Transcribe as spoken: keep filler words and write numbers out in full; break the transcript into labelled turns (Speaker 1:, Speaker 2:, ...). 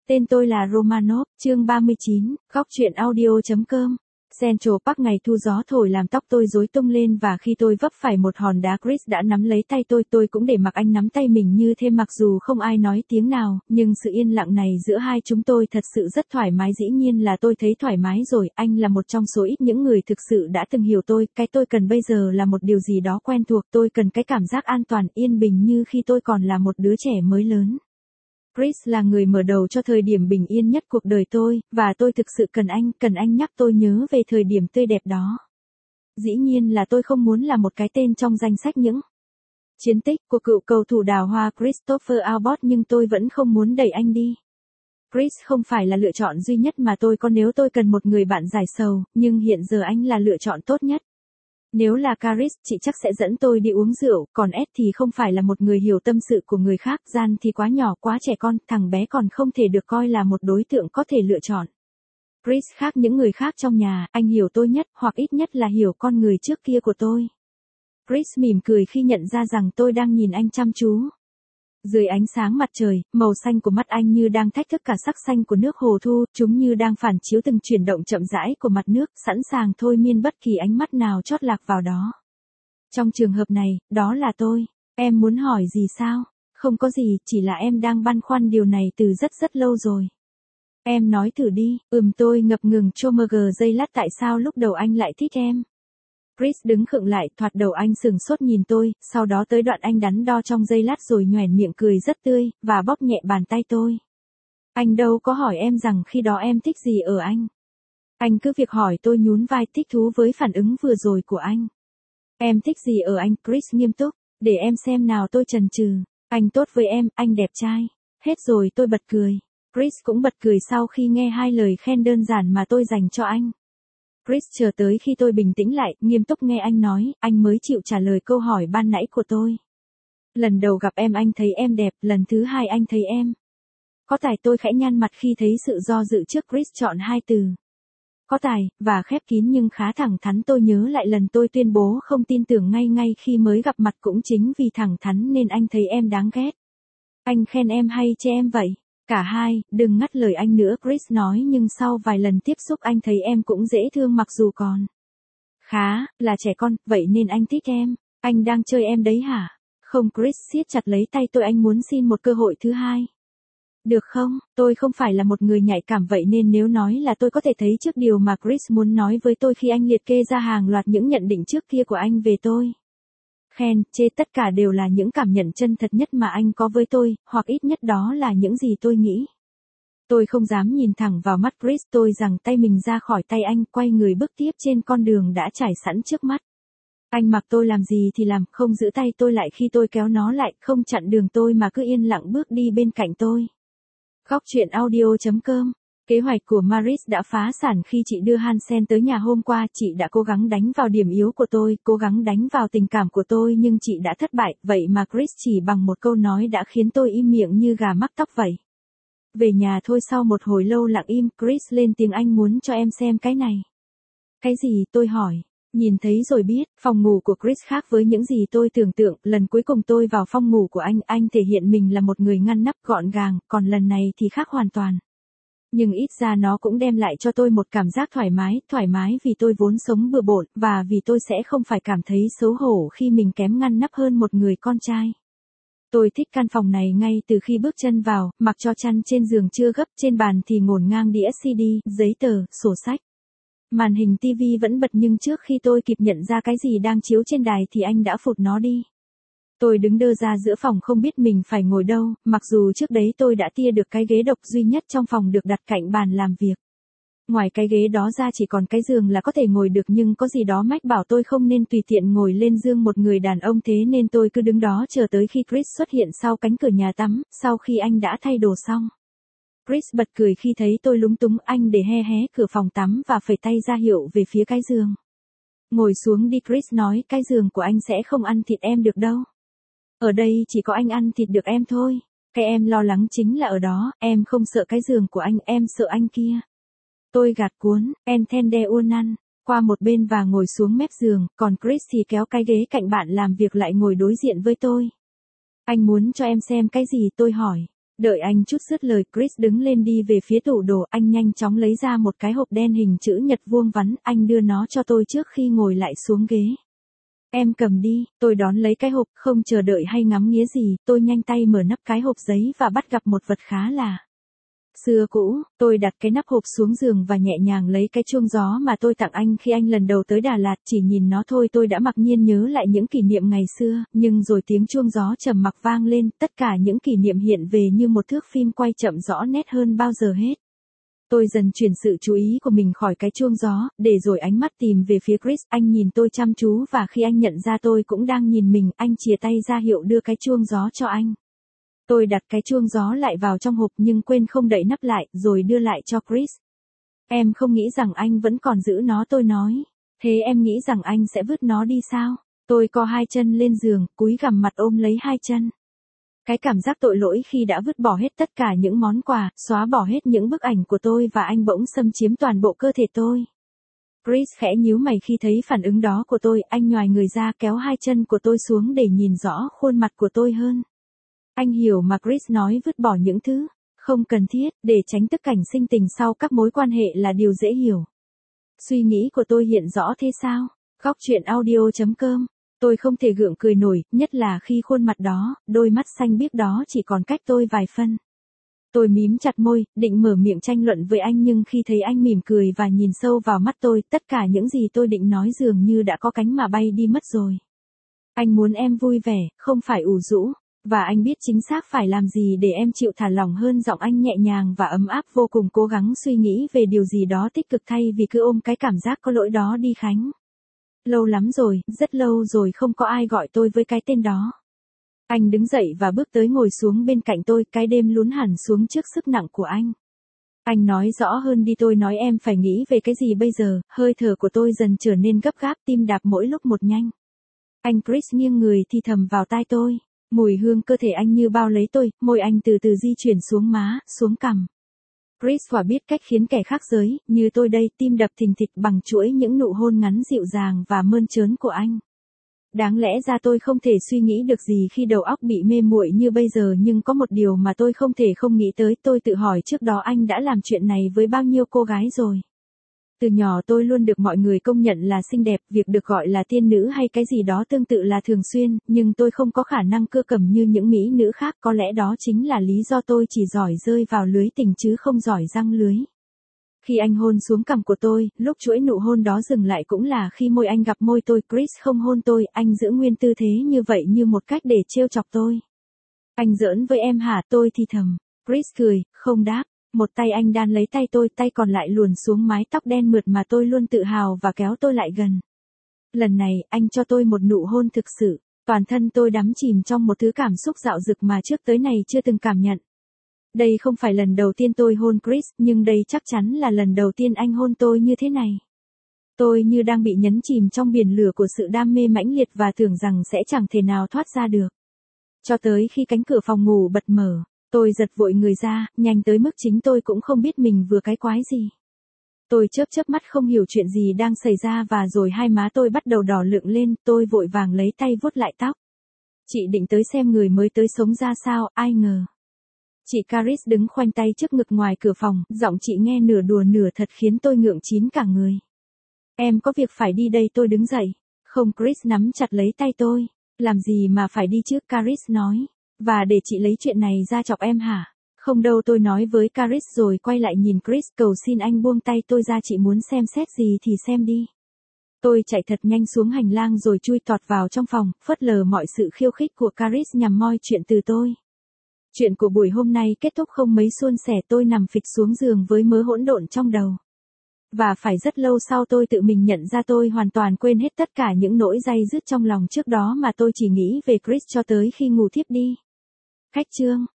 Speaker 1: Tên tôi là Romanov, chương ba mươi chín, góc truyện audio.com. Central Park ngày thu gió thổi làm tóc tôi rối tung lên và khi tôi vấp phải một hòn đá Chris đã nắm lấy tay tôi, tôi cũng để mặc anh nắm tay mình như thế mặc dù không ai nói tiếng nào, nhưng sự yên lặng này giữa hai chúng tôi thật sự rất thoải mái. Dĩ nhiên là tôi thấy thoải mái rồi, anh là một trong số ít những người thực sự đã từng hiểu tôi, cái tôi cần bây giờ là một điều gì đó quen thuộc, tôi cần cái cảm giác an toàn, yên bình như khi tôi còn là một đứa trẻ mới lớn. Chris là người mở đầu cho thời điểm bình yên nhất cuộc đời tôi, và tôi thực sự cần anh, cần anh nhắc tôi nhớ về thời điểm tươi đẹp đó. Dĩ nhiên là tôi không muốn là một cái tên trong danh sách những chiến tích của cựu cầu thủ đào hoa Christopher Albert, nhưng tôi vẫn không muốn đẩy anh đi. Chris không phải là lựa chọn duy nhất mà tôi có nếu tôi cần một người bạn giải sầu, nhưng hiện giờ anh là lựa chọn tốt nhất. Nếu là Caris, chị chắc sẽ dẫn tôi đi uống rượu, còn Ed thì không phải là một người hiểu tâm sự của người khác, Jan thì quá nhỏ, quá trẻ con, thằng bé còn không thể được coi là một đối tượng có thể lựa chọn. Chris khác những người khác trong nhà, anh hiểu tôi nhất, hoặc ít nhất là hiểu con người trước kia của tôi. Chris mỉm cười khi nhận ra rằng tôi đang nhìn anh chăm chú. Dưới ánh sáng mặt trời, màu xanh của mắt anh như đang thách thức cả sắc xanh của nước hồ thu, chúng như đang phản chiếu từng chuyển động chậm rãi của mặt nước, sẵn sàng thôi miên bất kỳ ánh mắt nào chót lạc vào đó. Trong trường hợp này, đó là tôi. Em muốn hỏi gì sao? Không có gì, chỉ là em đang băn khoăn điều này từ rất rất lâu rồi. Em nói thử đi. Ừm tôi ngập ngừng cho mờ gờ giây lát tại sao lúc đầu anh lại thích em. Chris đứng khựng lại, thoạt đầu anh sừng sốt nhìn tôi, sau đó tới đoạn anh đắn đo trong giây lát rồi nhoẻn miệng cười rất tươi, và bóp nhẹ bàn tay tôi. Anh đâu có hỏi em rằng khi đó em thích gì ở anh. Anh cứ việc hỏi, tôi nhún vai thích thú với phản ứng vừa rồi của anh. Em thích gì ở anh? Chris nghiêm túc, để em xem nào. Tôi chần chừ. Anh tốt với em, anh đẹp trai. Hết rồi. Tôi bật cười. Chris cũng bật cười sau khi nghe hai lời khen đơn giản mà tôi dành cho anh. Chris chờ tới khi tôi bình tĩnh lại, nghiêm túc nghe anh nói, anh mới chịu trả lời câu hỏi ban nãy của tôi. Lần đầu gặp em anh thấy em đẹp, lần thứ hai anh thấy em có tài. Tôi khẽ nhăn mặt khi thấy sự do dự trước Chris chọn hai từ có tài, và khép kín nhưng khá thẳng thắn. Tôi nhớ lại lần tôi tuyên bố không tin tưởng ngay ngay khi mới gặp mặt, cũng chính vì thẳng thắn nên anh thấy em đáng ghét. Anh khen em hay chê em vậy? Cả hai. Đừng ngắt lời anh nữa, Chris nói, nhưng sau vài lần tiếp xúc anh thấy em cũng dễ thương mặc dù còn khá là trẻ con, vậy nên anh thích em. Anh đang chơi em đấy hả? Không. Chris siết chặt lấy tay tôi, anh muốn xin một cơ hội thứ hai. Được không? Tôi không phải là một người nhạy cảm vậy nên nếu nói là tôi có thể thấy trước điều mà Chris muốn nói với tôi khi anh liệt kê ra hàng loạt những nhận định trước kia của anh về tôi. Khen, chê tất cả đều là những cảm nhận chân thật nhất mà anh có với tôi, hoặc ít nhất đó là những gì tôi nghĩ. Tôi không dám nhìn thẳng vào mắt Chris, tôi giằng tay mình ra khỏi tay anh, quay người bước tiếp trên con đường đã trải sẵn trước mắt. Anh mặc tôi làm gì thì làm, không giữ tay tôi lại khi tôi kéo nó lại, không chặn đường tôi mà cứ yên lặng bước đi bên cạnh tôi. Góc truyện audio.com. Kế hoạch của Maris đã phá sản khi chị đưa Hansen tới nhà hôm qua. Chị đã cố gắng đánh vào điểm yếu của tôi, cố gắng đánh vào tình cảm của tôi, nhưng chị đã thất bại. Vậy mà Chris chỉ bằng một câu nói đã khiến tôi im miệng như gà mắc tóc vậy. Về nhà thôi, sau một hồi lâu lặng im, Chris lên tiếng, anh muốn cho em xem cái này. Cái gì? Tôi hỏi. Nhìn thấy rồi biết. Phòng ngủ của Chris khác với những gì tôi tưởng tượng. Lần cuối cùng tôi vào phòng ngủ của anh, anh thể hiện mình là một người ngăn nắp, gọn gàng, còn lần này thì khác hoàn toàn. Nhưng ít ra nó cũng đem lại cho tôi một cảm giác thoải mái, thoải mái vì tôi vốn sống bừa bộn, và vì tôi sẽ không phải cảm thấy xấu hổ khi mình kém ngăn nắp hơn một người con trai. Tôi thích căn phòng này ngay từ khi bước chân vào, mặc cho chăn trên giường chưa gấp, trên bàn thì ngổn ngang đĩa xê đê, giấy tờ, sổ sách. Màn hình tivi vẫn bật nhưng trước khi tôi kịp nhận ra cái gì đang chiếu trên đài thì anh đã phụt nó đi. Tôi đứng đơ ra giữa phòng không biết mình phải ngồi đâu, mặc dù trước đấy tôi đã tia được cái ghế độc duy nhất trong phòng được đặt cạnh bàn làm việc. Ngoài cái ghế đó ra chỉ còn cái giường là có thể ngồi được, nhưng có gì đó mách bảo tôi không nên tùy tiện ngồi lên giường một người đàn ông, thế nên tôi cứ đứng đó chờ tới khi Chris xuất hiện sau cánh cửa nhà tắm, sau khi anh đã thay đồ xong. Chris bật cười khi thấy tôi lúng túng, anh để hé hé cửa phòng tắm và phẩy tay ra hiệu về phía cái giường. Ngồi xuống đi, Chris nói, cái giường của anh sẽ không ăn thịt em được đâu. Ở đây chỉ có anh ăn thịt được em thôi. Cái em lo lắng chính là ở đó, em không sợ cái giường của anh, em sợ anh kia. Tôi gạt cuốn, Entende Unan, qua một bên và ngồi xuống mép giường, còn Chris thì kéo cái ghế cạnh bạn làm việc lại ngồi đối diện với tôi. Anh muốn cho em xem cái gì? Tôi hỏi. Đợi anh chút dứt lời, Chris đứng lên đi về phía tủ đồ, anh nhanh chóng lấy ra một cái hộp đen hình chữ nhật vuông vắn, anh đưa nó cho tôi trước khi ngồi lại xuống ghế. Em cầm đi, tôi đón lấy cái hộp, không chờ đợi hay ngắm nghía gì, tôi nhanh tay mở nắp cái hộp giấy và bắt gặp một vật khá là xưa cũ. Tôi đặt cái nắp hộp xuống giường và nhẹ nhàng lấy cái chuông gió mà tôi tặng anh khi anh lần đầu tới Đà Lạt, chỉ nhìn nó thôi tôi đã mặc nhiên nhớ lại những kỷ niệm ngày xưa, nhưng rồi tiếng chuông gió trầm mặc vang lên, tất cả những kỷ niệm hiện về như một thước phim quay chậm rõ nét hơn bao giờ hết. Tôi dần chuyển sự chú ý của mình khỏi cái chuông gió, để rồi ánh mắt tìm về phía Chris, anh nhìn tôi chăm chú và khi anh nhận ra tôi cũng đang nhìn mình, anh chìa tay ra hiệu đưa cái chuông gió cho anh. Tôi đặt cái chuông gió lại vào trong hộp nhưng quên không đậy nắp lại, rồi đưa lại cho Chris. Em không nghĩ rằng anh vẫn còn giữ nó, tôi nói. Thế em nghĩ rằng anh sẽ vứt nó đi sao? Tôi co hai chân lên giường, cúi gằm mặt ôm lấy hai chân. Cái cảm giác tội lỗi khi đã vứt bỏ hết tất cả những món quà, xóa bỏ hết những bức ảnh của tôi và anh bỗng xâm chiếm toàn bộ cơ thể tôi. Chris khẽ nhíu mày khi thấy phản ứng đó của tôi, anh nhoài người ra kéo hai chân của tôi xuống để nhìn rõ khuôn mặt của tôi hơn. Anh hiểu mà Chris nói vứt bỏ những thứ không cần thiết, để tránh tức cảnh sinh tình sau các mối quan hệ là điều dễ hiểu. Suy nghĩ của tôi hiện rõ thế sao? Góc truyện audio chấm com. Tôi không thể gượng cười nổi, nhất là khi khuôn mặt đó, đôi mắt xanh biếc đó chỉ còn cách tôi vài phân. Tôi mím chặt môi, định mở miệng tranh luận với anh nhưng khi thấy anh mỉm cười và nhìn sâu vào mắt tôi, tất cả những gì tôi định nói dường như đã có cánh mà bay đi mất rồi. Anh muốn em vui vẻ, không phải ủ rũ. Và anh biết chính xác phải làm gì để em chịu thả lỏng hơn. Giọng anh nhẹ nhàng và ấm áp, vô cùng cố gắng suy nghĩ về điều gì đó tích cực thay vì cứ ôm cái cảm giác có lỗi đó đi Khánh. Lâu lắm rồi, rất lâu rồi không có ai gọi tôi với cái tên đó. Anh đứng dậy và bước tới ngồi xuống bên cạnh tôi, cái đêm lún hẳn xuống trước sức nặng của anh. Anh nói rõ hơn đi, tôi nói em phải nghĩ về cái gì bây giờ, hơi thở của tôi dần trở nên gấp gáp, tim đạp mỗi lúc một nhanh. Anh Chris nghiêng người thì thầm vào tai tôi. Mùi hương cơ thể anh như bao lấy tôi, môi anh từ từ di chuyển xuống má, xuống cằm. Chris quả biết cách khiến kẻ khác giới, như tôi đây, tim đập thình thịch bằng chuỗi những nụ hôn ngắn dịu dàng và mơn trớn của anh. Đáng lẽ ra tôi không thể suy nghĩ được gì khi đầu óc bị mê muội như bây giờ, nhưng có một điều mà tôi không thể không nghĩ tới, tôi tự hỏi trước đó anh đã làm chuyện này với bao nhiêu cô gái rồi. Từ nhỏ tôi luôn được mọi người công nhận là xinh đẹp, việc được gọi là tiên nữ hay cái gì đó tương tự là thường xuyên, nhưng tôi không có khả năng cưa cầm như những mỹ nữ khác, có lẽ đó chính là lý do tôi chỉ giỏi rơi vào lưới tình chứ không giỏi giăng lưới. Khi anh hôn xuống cằm của tôi, lúc chuỗi nụ hôn đó dừng lại cũng là khi môi anh gặp môi tôi. Chris không hôn tôi, anh giữ nguyên tư thế như vậy như một cách để trêu chọc tôi. Anh giỡn với em hả? Tôi thì thầm. Chris cười, không đáp. Một tay anh đan lấy tay tôi, tay còn lại luồn xuống mái tóc đen mượt mà tôi luôn tự hào và kéo tôi lại gần. Lần này, anh cho tôi một nụ hôn thực sự. Toàn thân tôi đắm chìm trong một thứ cảm xúc dạo dực mà trước tới này chưa từng cảm nhận. Đây không phải lần đầu tiên tôi hôn Chris, nhưng đây chắc chắn là lần đầu tiên anh hôn tôi như thế này. Tôi như đang bị nhấn chìm trong biển lửa của sự đam mê mãnh liệt và tưởng rằng sẽ chẳng thể nào thoát ra được. Cho tới khi cánh cửa phòng ngủ bật mở, tôi giật vội người ra, nhanh tới mức chính tôi cũng không biết mình vừa cái quái gì. Tôi chớp chớp mắt không hiểu chuyện gì đang xảy ra và rồi hai má tôi bắt đầu đỏ lựng lên, tôi vội vàng lấy tay vuốt lại tóc. Chị định tới xem người mới tới sống ra sao, ai ngờ. Chị Caris đứng khoanh tay trước ngực ngoài cửa phòng, giọng chị nghe nửa đùa nửa thật khiến tôi ngượng chín cả người. Em có việc phải đi đây, tôi đứng dậy. Không, Chris nắm chặt lấy tay tôi. Làm gì mà phải đi chứ, Caris nói. Và để chị lấy chuyện này ra chọc em hả? Không đâu, tôi nói với Caris rồi quay lại nhìn Chris, cầu xin anh buông tay tôi ra, chị muốn xem xét gì thì xem đi. Tôi chạy thật nhanh xuống hành lang rồi chui tọt vào trong phòng, phớt lờ mọi sự khiêu khích của Caris nhằm moi chuyện từ tôi. Chuyện của buổi hôm nay kết thúc không mấy suôn sẻ, tôi nằm phịch xuống giường với mớ hỗn độn trong đầu. Và phải rất lâu sau tôi tự mình nhận ra tôi hoàn toàn quên hết tất cả những nỗi day dứt trong lòng trước đó mà tôi chỉ nghĩ về Chris cho tới khi ngủ thiếp đi. Khách chương.